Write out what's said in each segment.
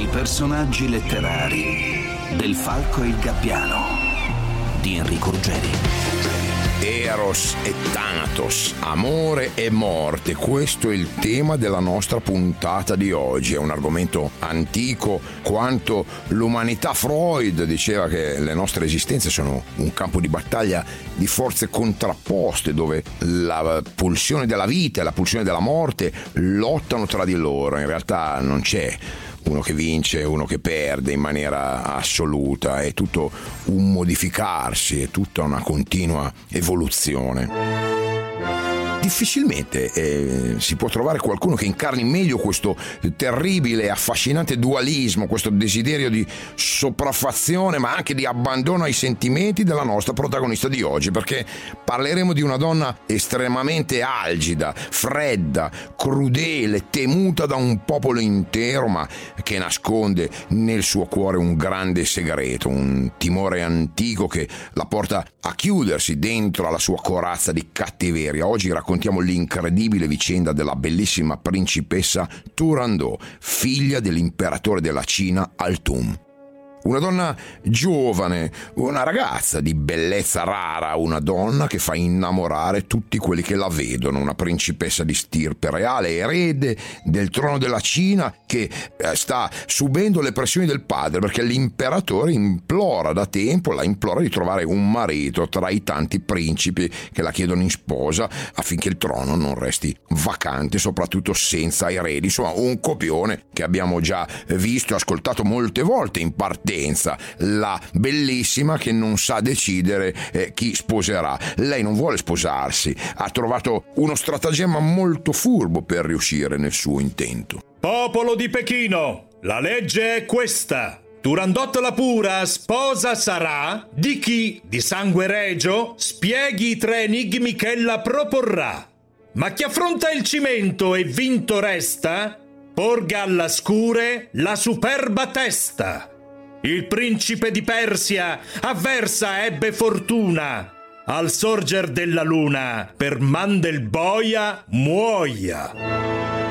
I personaggi letterari del Falco e il Gabbiano di Enrico Ruggeri. Eros e Thanatos, amore e morte, questo è il tema della nostra puntata di oggi. È un argomento antico quanto l'umanità. Freud diceva che le nostre esistenze sono un campo di battaglia di forze contrapposte, dove la pulsione della vita e la pulsione della morte lottano tra di loro. In realtà non c'è uno che vince e uno che perde in maniera assoluta, è tutto un modificarsi, è tutta una continua evoluzione. Difficilmente si può trovare qualcuno che incarni meglio questo terribile e affascinante dualismo, questo desiderio di sopraffazione ma anche di abbandono ai sentimenti della nostra protagonista di oggi, perché parleremo di una donna estremamente algida, fredda, crudele, temuta da un popolo intero, ma che nasconde nel suo cuore un grande segreto, un timore antico che la porta a chiudersi dentro alla sua corazza di cattiveria. Oggi raccontiamo l'incredibile vicenda della bellissima principessa Turandot, figlia dell'imperatore della Cina Al-Tum. Una donna giovane, una ragazza di bellezza rara, una donna che fa innamorare tutti quelli che la vedono, una principessa di stirpe reale, erede del trono della Cina, che sta subendo le pressioni del padre perché l'imperatore implora da tempo, la implora di trovare un marito tra i tanti principi che la chiedono in sposa affinché il trono non resti vacante, soprattutto senza eredi. Insomma, un copione che abbiamo già visto e ascoltato molte volte in partenza. La bellissima che non sa decidere chi sposerà. Lei non vuole sposarsi, ha trovato uno stratagemma molto furbo per riuscire nel suo intento. Popolo di Pechino, la legge è questa: Turandot la pura sposa sarà di chi, di sangue regio, spieghi i 3 enigmi che ella proporrà. Ma chi affronta il cimento e vinto resta, porga alla scure la superba testa. Il principe di Persia avversa ebbe fortuna, al sorger della luna per man del boia muoia.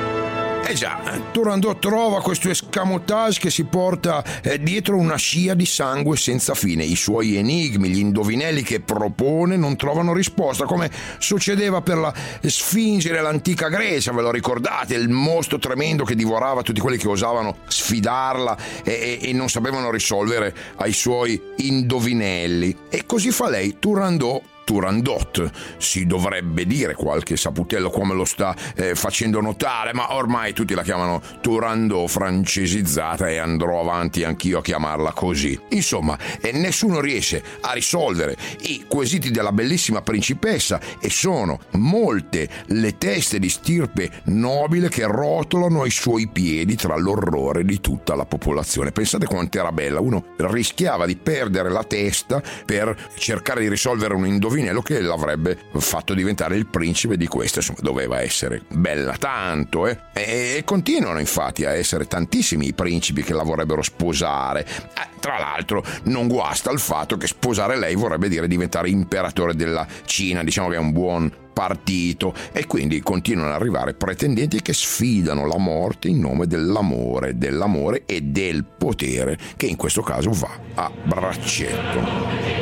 Già, Turandot trova questo escamotage che si porta dietro una scia di sangue senza fine. I suoi enigmi, gli indovinelli che propone non trovano risposta, come succedeva per la Sfinge nell'antica Grecia, ve lo ricordate? Il mostro tremendo che divorava tutti quelli che osavano sfidarla e non sapevano risolvere ai suoi indovinelli. E così fa lei, Turandot, si dovrebbe dire, qualche saputello come lo sta facendo notare, ma ormai tutti la chiamano Turandot francesizzata e andrò avanti anch'io a chiamarla così. Insomma, nessuno riesce a risolvere i quesiti della bellissima principessa e sono molte le teste di stirpe nobile che rotolano ai suoi piedi tra l'orrore di tutta la popolazione. Pensate quanto era bella, uno rischiava di perdere la testa per cercare di risolvere un indovinello che l'avrebbe fatto diventare il principe di questa. Insomma, doveva essere bella tanto, e continuano infatti a essere tantissimi i principi che la vorrebbero sposare. Tra l'altro non guasta il fatto che sposare lei vorrebbe dire diventare imperatore della Cina, diciamo che è un buon partito, e quindi continuano ad arrivare pretendenti che sfidano la morte in nome dell'amore e del potere, che in questo caso va a braccetto.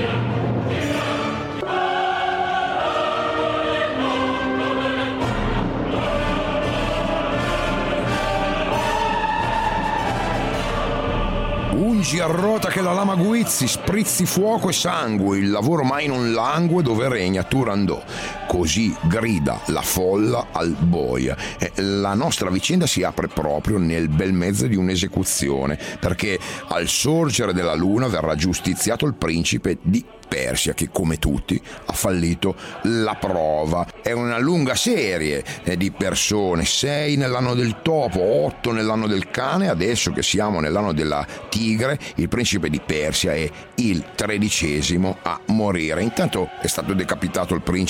Ungi a rota che la lama guizzi, sprizzi fuoco e sangue, il lavoro mai non langue dove regna Turandot. Così grida la folla al boia. La nostra vicenda si apre proprio nel bel mezzo di un'esecuzione, perché al sorgere della luna verrà giustiziato il principe di Persia, che come tutti ha fallito la prova. È una lunga serie di persone, 6 nell'anno del topo, 8 nell'anno del cane, adesso che siamo nell'anno della tigre, il principe di Persia è il 13° a morire. Intanto è stato decapitato il principe di Samaria,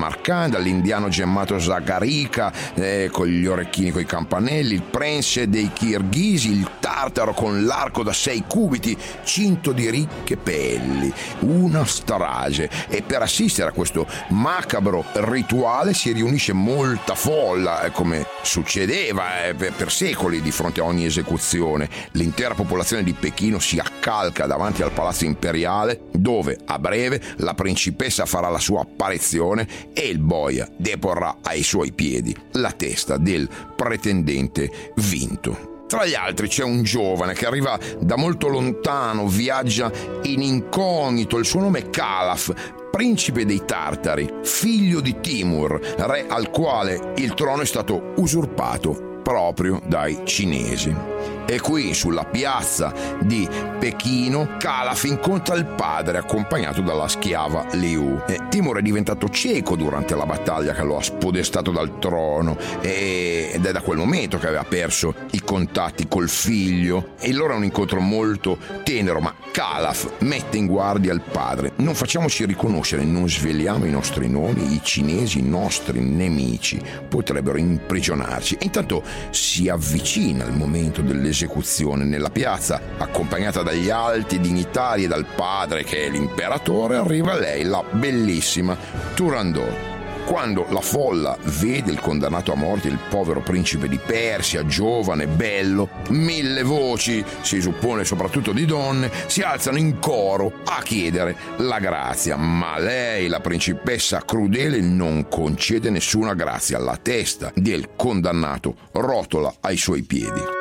Samarcanda, l'indiano gemmato Zagarika con gli orecchini coi campanelli, il prense dei Kirghisi, il tartaro con l'arco da 6 cubiti cinto di ricche pelli. Una strage, e per assistere a questo macabro rituale si riunisce molta folla, come succedeva per secoli di fronte a ogni esecuzione. L'intera popolazione di Pechino si accalca davanti al palazzo imperiale, dove a breve la principessa farà la sua apparizione e il boia deporrà ai suoi piedi la testa del pretendente vinto. Tra gli altri c'è un giovane che arriva da molto lontano, viaggia in incognito, il suo nome è Calaf, principe dei Tartari, figlio di Timur, re al quale il trono è stato usurpato proprio dai cinesi. E qui, sulla piazza di Pechino, Calaf incontra il padre accompagnato dalla schiava Liu. Timur è diventato cieco durante la battaglia che lo ha spodestato dal trono ed è da quel momento che aveva perso i contatti col figlio, e loro è un incontro molto tenero, ma Calaf mette in guardia il padre: non facciamoci riconoscere, non sveliamo i nostri nomi, i cinesi, i nostri nemici potrebbero imprigionarci. E intanto si avvicina il momento dell'esecuzione nella piazza, accompagnata dagli alti dignitari e dal padre che è l'imperatore. Arriva lei, la bellissima Turandot. Quando la folla vede il condannato a morte, il povero principe di Persia, giovane, bello, 1000 voci, si suppone soprattutto di donne, si alzano in coro a chiedere la grazia, ma lei, la principessa crudele, non concede nessuna grazia. La testa del condannato rotola ai suoi piedi.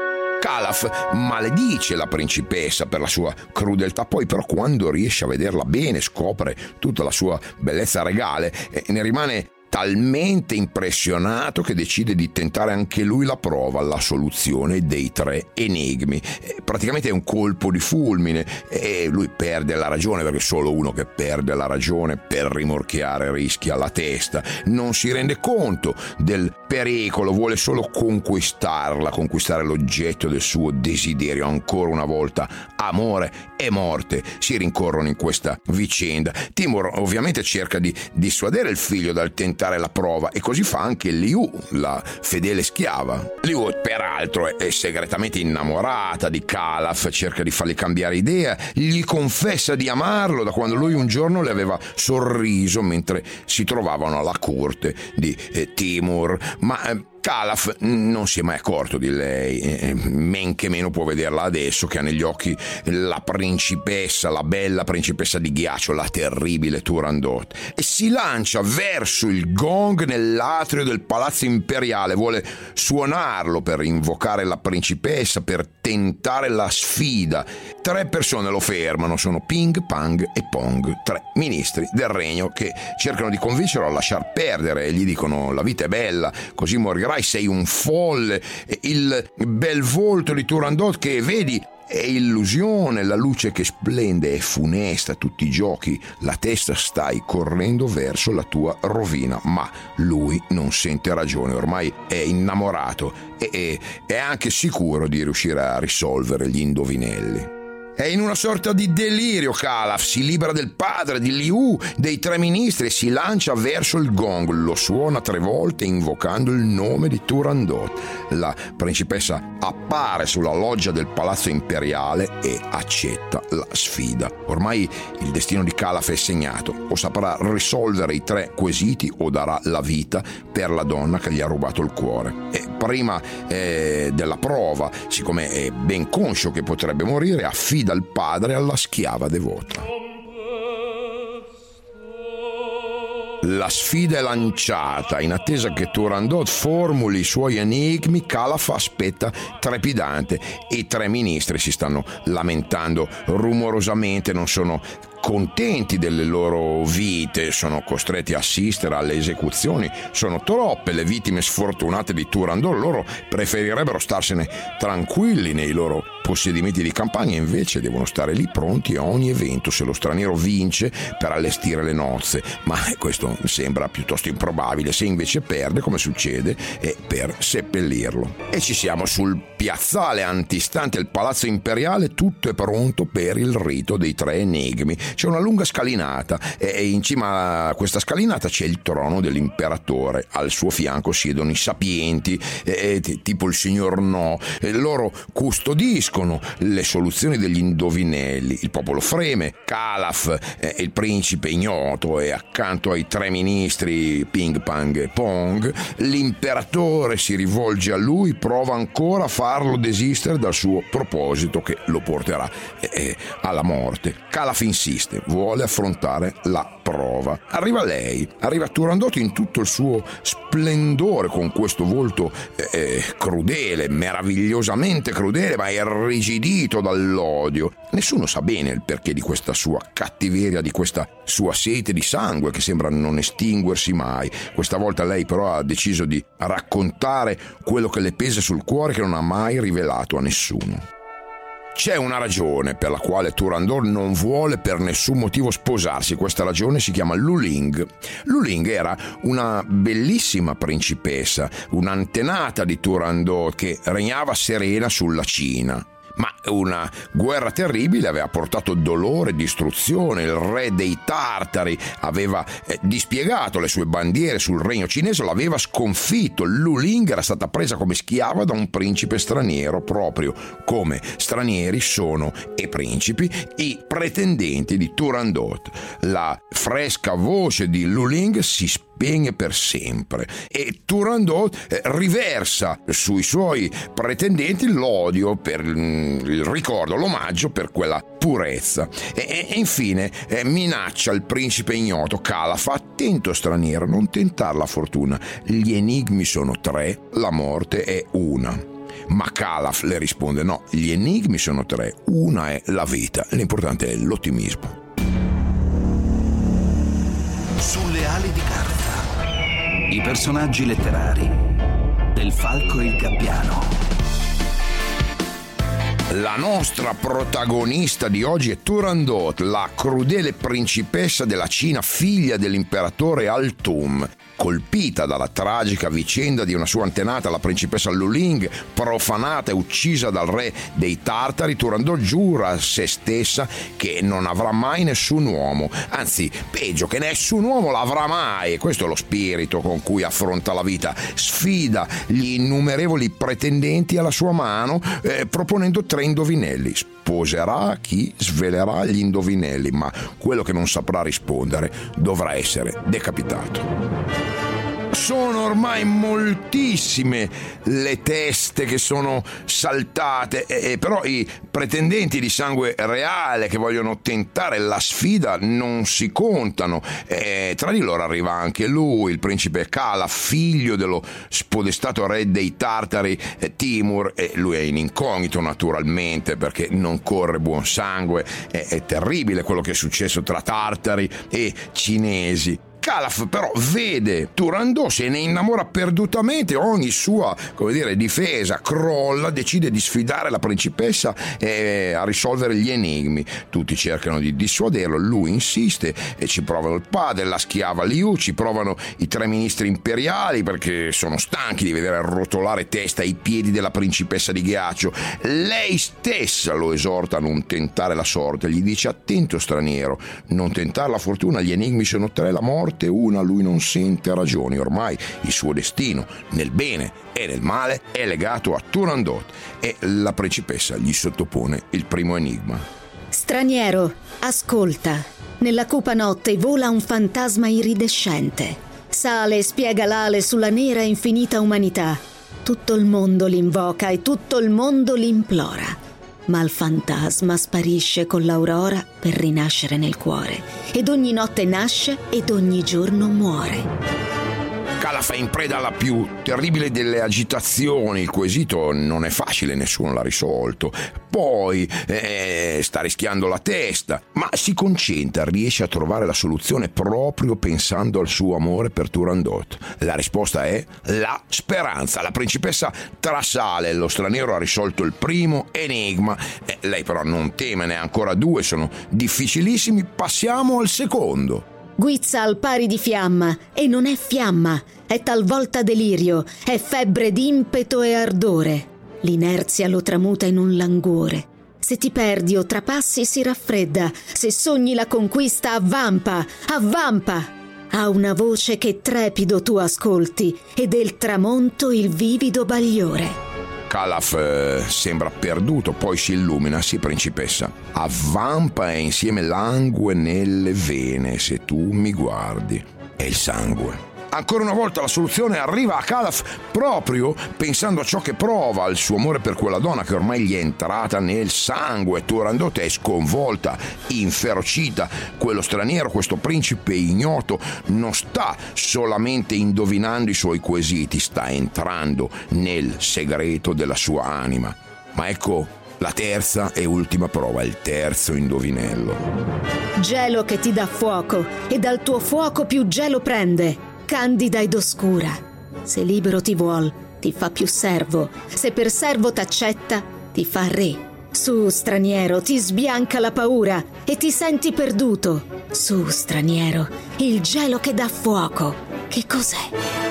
Calaf maledice la principessa per la sua crudeltà, poi però quando riesce a vederla bene scopre tutta la sua bellezza regale e ne rimane talmente impressionato che decide di tentare anche lui la prova, la soluzione dei 3 enigmi. Praticamente è un colpo di fulmine e lui perde la ragione, perché solo uno che perde la ragione per rimorchiare rischia la testa. Non si rende conto del pericolo, vuole solo conquistarla, conquistare l'oggetto del suo desiderio. Ancora una volta amore e morte si rincorrono in questa vicenda. Timur ovviamente cerca di dissuadere il figlio dal tentare la prova, e così fa anche Liu, la fedele schiava. Liu peraltro è segretamente innamorata di Calaf, cerca di fargli cambiare idea, gli confessa di amarlo da quando lui un giorno le aveva sorriso mentre si trovavano alla corte di Timur, ma Calaf non si è mai accorto di lei, men che meno può vederla adesso che ha negli occhi la principessa, la bella principessa di ghiaccio, la terribile Turandot, e si lancia verso il gong nell'atrio del palazzo imperiale. Vuole suonarlo per invocare la principessa, per tentare la sfida. 3 persone lo fermano, sono Ping, Pang e Pong, 3 ministri del regno che cercano di convincerlo a lasciar perdere e gli dicono: la vita è bella, così morirai, sei un folle, il bel volto di Turandot che vedi è illusione, la luce che splende è funesta, tutti i giochi, la testa stai correndo verso la tua rovina. Ma lui non sente ragione, ormai è innamorato e è anche sicuro di riuscire a risolvere gli indovinelli. È in una sorta di delirio Calaf, si libera del padre, di Liu, dei 3 ministri e si lancia verso il gong. Lo suona 3 volte invocando il nome di Turandot. La principessa appare sulla loggia del palazzo imperiale e accetta la sfida. Ormai il destino di Calaf è segnato: o saprà risolvere i 3 quesiti o darà la vita per la donna che gli ha rubato il cuore. E prima della prova, siccome è ben conscio che potrebbe morire, affida il padre alla schiava devota. La sfida è lanciata. In attesa che Turandot formuli i suoi enigmi, Calaf aspetta trepidante. I 3 ministri si stanno lamentando rumorosamente, non sono contenti delle loro vite, sono costretti a assistere alle esecuzioni, sono troppe le vittime sfortunate di Turandot, loro preferirebbero starsene tranquilli nei loro possedimenti di campagna, invece devono stare lì pronti a ogni evento se lo straniero vince per allestire le nozze, ma questo sembra piuttosto improbabile. Se invece perde, come succede, è per seppellirlo. E ci siamo sul piazzale antistante il palazzo imperiale, tutto è pronto per il rito dei 3 enigmi. c'è una lunga scalinata e in cima a questa scalinata c'è il trono dell'imperatore. Al suo fianco siedono i sapienti, tipo il signor No. Loro custodiscono le soluzioni degli indovinelli. Il popolo freme, Calaf è il principe ignoto e accanto ai 3 ministri Ping Pang e Pong, l'imperatore si rivolge a lui, prova ancora a farlo desistere dal suo proposito che lo porterà alla morte. Calaf insiste, vuole affrontare la prova. Arriva lei, arriva Turandot in tutto il suo splendore, con questo volto crudele, meravigliosamente crudele, ma irrigidito dall'odio. Nessuno sa bene il perché di questa sua cattiveria, di questa sua sete di sangue che sembra non estinguersi mai. Questa volta lei però ha deciso di raccontare quello che le pesa sul cuore, che non ha mai rivelato a nessuno. C'è una ragione per la quale Turandot non vuole per nessun motivo sposarsi. Questa ragione si chiama Lu Ling. Lu Ling era una bellissima principessa, un'antenata di Turandot che regnava serena sulla Cina. Ma una guerra terribile aveva portato dolore e distruzione. Il re dei Tartari aveva dispiegato le sue bandiere sul regno cinese, l'aveva sconfitto. Lu Ling era stata presa come schiava da un principe straniero, proprio come stranieri sono e principi i pretendenti di Turandot. La fresca voce di Lu Ling si spegne per sempre e Turandot riversa sui suoi pretendenti l'odio per il ricordo, l'omaggio per quella purezza e infine minaccia il principe ignoto Calaf: attento straniero, non tentar la fortuna, gli enigmi sono 3, la morte è una. Ma Calaf le risponde: no, gli enigmi sono 3, una è la vita, l'importante è l'ottimismo. Sulle ali di carta, i personaggi letterari del Falco e il Gabbiano. La nostra protagonista di oggi è Turandot, la crudele principessa della Cina, figlia dell'imperatore Altum. Colpita dalla tragica vicenda di una sua antenata, la principessa Lu Ling, profanata e uccisa dal re dei Tartari, Turandot giura a se stessa che non avrà mai nessun uomo, anzi peggio, che nessun uomo l'avrà mai. Questo è lo spirito con cui affronta la vita. Sfida gli innumerevoli pretendenti alla sua mano, proponendo 3 indovinelli. Sposerà chi svelerà gli indovinelli, ma quello che non saprà rispondere dovrà essere decapitato. Sono ormai moltissime le teste che sono saltate, però i pretendenti di sangue reale che vogliono tentare la sfida non si contano. Tra di loro arriva anche lui, il principe Calaf, figlio dello spodestato re dei Tartari Timur, e lui è in incognito naturalmente perché non corre buon sangue. È terribile quello che è successo tra Tartari e cinesi. Calaf però vede Turandot, se ne innamora perdutamente, ogni sua, difesa crolla, decide di sfidare la principessa a risolvere gli enigmi. Tutti cercano di dissuaderlo, lui insiste e ci provano il padre, la schiava Liu, ci provano i 3 ministri imperiali perché sono stanchi di vedere rotolare testa ai piedi della principessa di ghiaccio. Lei stessa lo esorta a non tentare la sorte, gli dice: attento straniero, non tentare la fortuna, gli enigmi sono 3, la morte una, lui non sente ragioni, ormai il suo destino nel bene e nel male è legato a Turandot e la principessa gli sottopone il primo enigma. Straniero, ascolta, nella cupa notte vola un fantasma iridescente, sale e spiega l'ale sulla nera e infinita umanità, tutto il mondo l'invoca e tutto il mondo l'implora. Ma il fantasma sparisce con l'aurora per rinascere nel cuore, ed ogni notte nasce ed ogni giorno muore. Calaf è in preda alla più terribile delle agitazioni, il quesito non è facile, nessuno l'ha risolto, poi sta rischiando la testa, ma si concentra, riesce a trovare la soluzione proprio pensando al suo amore per Turandot. La risposta è la speranza. La principessa trasale, lo straniero ha risolto il primo enigma, lei però non teme, ne ha ancora 2, sono difficilissimi, passiamo al secondo. Guizza al pari di fiamma, e non è fiamma, è talvolta delirio, è febbre d'impeto e ardore. L'inerzia lo tramuta in un languore. Se ti perdi o trapassi si raffredda, se sogni la conquista avvampa, avvampa. Ha una voce che trepido tu ascolti e del tramonto il vivido bagliore. Calaf sembra perduto, poi si illumina. Sì, principessa, avvampa e insieme langue nelle vene. Se tu mi guardi, è il sangue. Ancora una volta la soluzione arriva a Calaf proprio pensando a ciò che prova, al suo amore per quella donna che ormai gli è entrata nel sangue. Turandot è sconvolta, inferocita. Quello straniero, questo principe ignoto, non sta solamente indovinando i suoi quesiti, sta entrando nel segreto della sua anima. Ma ecco la terza e ultima prova, il terzo indovinello. Gelo che ti dà fuoco e dal tuo fuoco più gelo prende. Candida ed oscura. Se libero ti vuol, ti fa più servo. Se per servo t'accetta, ti fa re. Su, straniero, ti sbianca la paura e ti senti perduto. Su, straniero, il gelo che dà fuoco. Che cos'è?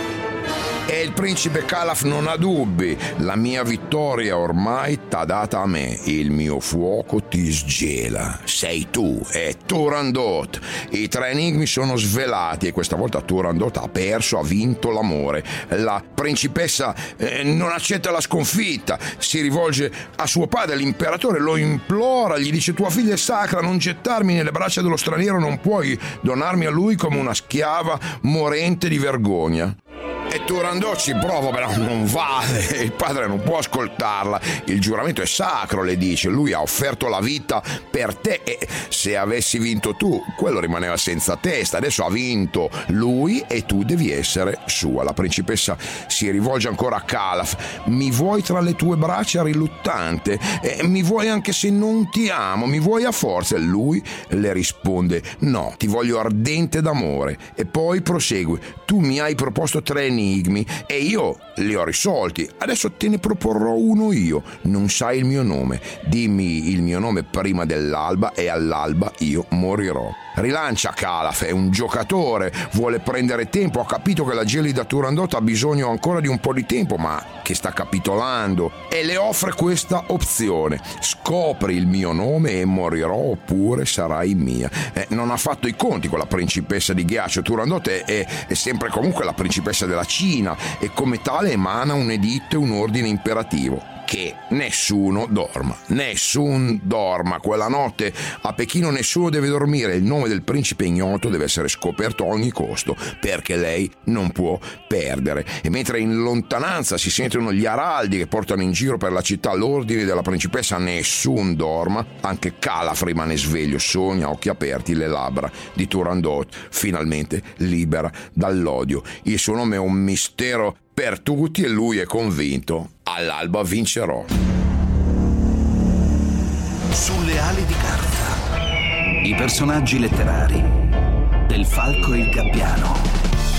E il principe Calaf non ha dubbi. La mia vittoria ormai t'ha data a me. Il mio fuoco ti sgela. Sei tu, è Turandot. I tre enigmi sono svelati e questa volta Turandot ha perso, ha vinto l'amore. La principessa non accetta la sconfitta. Si rivolge a suo padre, l'imperatore, lo implora, gli dice: tua figlia è sacra, non gettarmi nelle braccia dello straniero, non puoi donarmi a lui come una schiava morente di vergogna. E Turandot ci prova, però non vale, il padre non può ascoltarla, il giuramento è sacro, le dice, lui ha offerto la vita per te e se avessi vinto tu, quello rimaneva senza testa, adesso ha vinto lui e tu devi essere sua. La principessa si rivolge ancora a Calaf: mi vuoi tra le tue braccia riluttante? Mi vuoi anche se non ti amo? Mi vuoi a forza? E lui le risponde: no, ti voglio ardente d'amore. E poi prosegue: tu mi hai proposto tre enigmi e io li ho risolti, adesso te ne proporrò uno io. Non sai il mio nome, dimmi il mio nome prima dell'alba e all'alba io morirò. Rilancia Calaf, è un giocatore, vuole prendere tempo, ha capito che la gelida Turandot ha bisogno ancora di un po' di tempo, ma che sta capitolando, e le offre questa opzione: scopri il mio nome e morirò oppure sarai mia. Non ha fatto i conti con la principessa di ghiaccio. Turandot è sempre comunque la principessa della Cina e come tale emana un editto e un ordine imperativo: che nessuno dorma. Quella notte a Pechino nessuno deve dormire. Il nome del principe ignoto deve essere scoperto a ogni costo, perché lei non può perdere. E mentre in lontananza si sentono gli araldi che portano in giro per la città l'ordine della principessa, nessun dorma. Anche Calaf rimane sveglio, sogna a occhi aperti le labbra di Turandot, finalmente libera dall'odio. Il suo nome è un mistero per tutti e lui è convinto: all'alba vincerò. Sulle ali di carta. I personaggi letterari del Falco e il Gabbiano.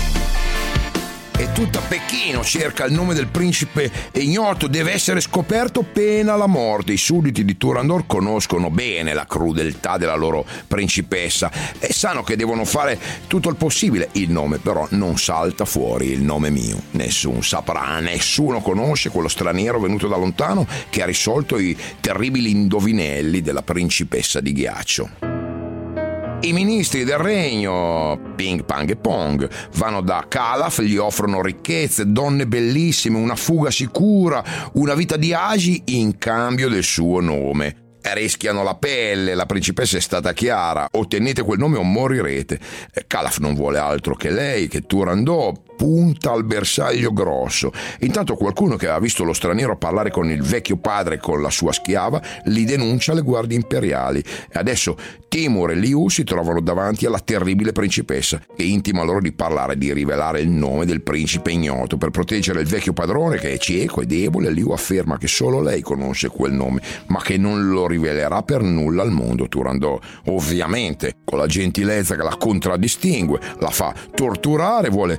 E tutta Pechino cerca il nome del principe ignoto, deve essere scoperto pena la morte. I sudditi di Turandot conoscono bene la crudeltà della loro principessa e sanno che devono fare tutto il possibile. Il nome però non salta fuori, il nome mio. Nessuno saprà, nessuno conosce quello straniero venuto da lontano che ha risolto i terribili indovinelli della principessa di ghiaccio. I ministri del regno, Ping, Pang e Pong, vanno da Calaf, gli offrono ricchezze, donne bellissime, una fuga sicura, una vita di agi in cambio del suo nome. Rischiano la pelle, la principessa è stata chiara: ottenete quel nome o morirete. Calaf non vuole altro che lei, che Turandot, punta al bersaglio grosso. Intanto qualcuno che ha visto lo straniero parlare con il vecchio padre e con la sua schiava li denuncia alle guardie imperiali e adesso Timur e Liu si trovano davanti alla terribile principessa che intima loro di parlare, di rivelare il nome del principe ignoto per proteggere il vecchio padrone che è cieco e debole. Liu afferma che solo lei conosce quel nome ma che non lo rivelerà per nulla al mondo. Turandot ovviamente, con la gentilezza che la contraddistingue, la fa torturare, vuole strappare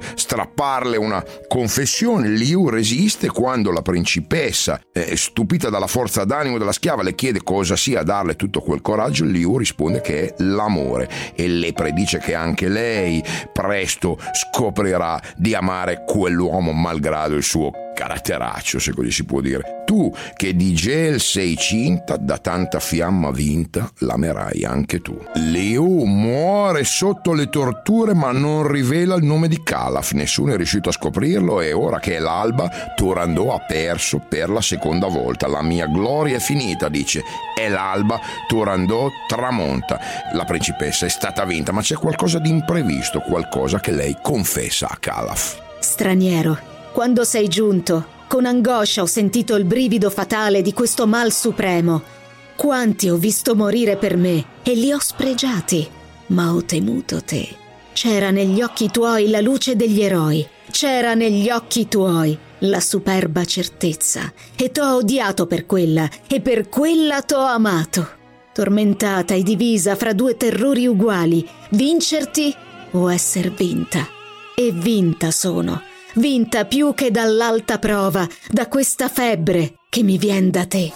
strapparle una confessione. Liu resiste quando la principessa, stupita dalla forza d'animo della schiava, le chiede cosa sia a darle tutto quel coraggio. Liu risponde che è l'amore e le predice che anche lei presto scoprirà di amare quell'uomo malgrado il suo caratteraccio, se così si può dire. Tu che di gel sei cinta, da tanta fiamma vinta l'amerai anche tu. Liu muore sotto le torture ma non rivela il nome di Calaf. Nessuno è riuscito a scoprirlo e ora che è l'alba Turandot ha perso per la seconda volta. La mia gloria è finita, dice. È l'alba, Turandot tramonta. La principessa è stata vinta, ma c'è qualcosa di imprevisto, qualcosa che lei confessa a Calaf. Straniero, quando sei giunto, con angoscia ho sentito il brivido fatale di questo mal supremo. Quanti ho visto morire per me e li ho spregiati, ma ho temuto te. C'era negli occhi tuoi la luce degli eroi, c'era negli occhi tuoi la superba certezza, e t'ho odiato per quella, e per quella t'ho amato. Tormentata e divisa fra due terrori uguali, vincerti o esser vinta. E vinta sono. Vinta più che dall'alta prova, da questa febbre che mi vien da te.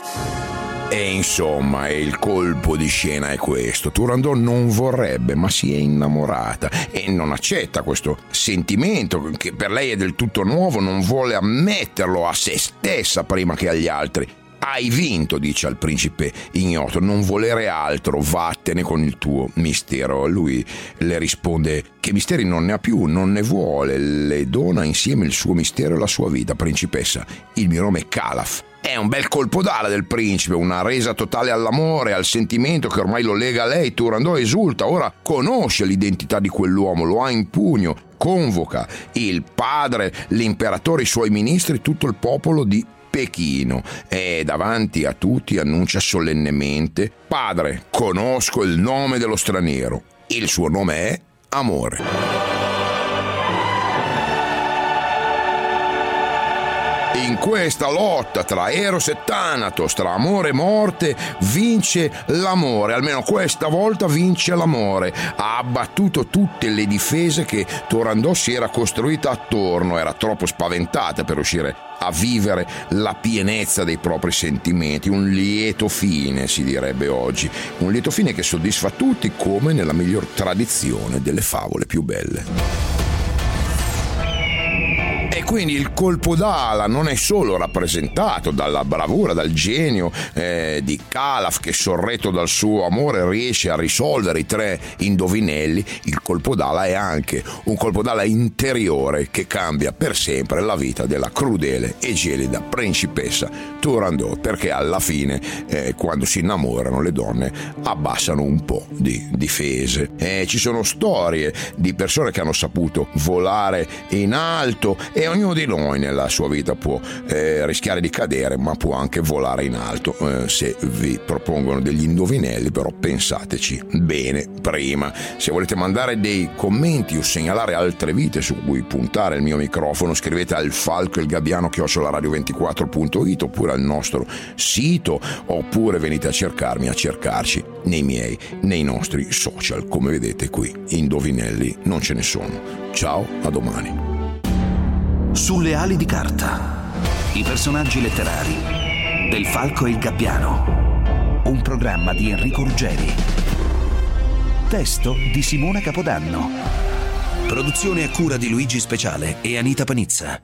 E insomma, il colpo di scena è questo. Turandot non vorrebbe, ma si è innamorata e non accetta questo sentimento che per lei è del tutto nuovo, non vuole ammetterlo a se stessa prima che agli altri. Hai vinto, dice al principe ignoto, non volere altro, vattene con il tuo mistero. Lui le risponde che misteri non ne ha più, non ne vuole, le dona insieme il suo mistero e la sua vita. Principessa, il mio nome è Calaf. È un bel colpo d'ala del principe, una resa totale all'amore, al sentimento che ormai lo lega a lei. Turandot esulta, ora conosce l'identità di quell'uomo, lo ha in pugno, convoca il padre, l'imperatore, i suoi ministri, tutto il popolo di Pechino e davanti a tutti annuncia solennemente: padre, conosco il nome dello straniero, il suo nome è amore. In questa lotta tra Eros e Thanatos, tra amore e morte, vince l'amore, almeno questa volta vince l'amore. Ha abbattuto tutte le difese che Turandot si era costruita attorno, era troppo spaventata per riuscire a vivere la pienezza dei propri sentimenti. Un lieto fine, si direbbe oggi, un lieto fine che soddisfa tutti come nella miglior tradizione delle favole più belle. E quindi il colpo d'ala non è solo rappresentato dalla bravura, dal genio di Calaf, che sorretto dal suo amore riesce a risolvere i 3 indovinelli. Il colpo d'ala è anche un colpo d'ala interiore che cambia per sempre la vita della crudele e gelida principessa Turandot, perché alla fine quando si innamorano le donne abbassano un po' di difese. Ci sono storie di persone che hanno saputo volare in alto e ognuno di noi nella sua vita può rischiare di cadere, ma può anche volare in alto. Se vi propongono degli indovinelli, però pensateci bene prima. Se volete mandare dei commenti o segnalare altre vite su cui puntare il mio microfono, scrivete al falcoilgabbiano@radio24.it oppure al nostro sito, oppure venite a cercarci nei nostri social. Come vedete qui, indovinelli non ce ne sono. Ciao, a domani. Sulle ali di carta, i personaggi letterari del Falco e il Gabbiano, un programma di Enrico Ruggeri, testo di Simona Capodanno, produzione a cura di Luigi Speciale e Anita Panizza.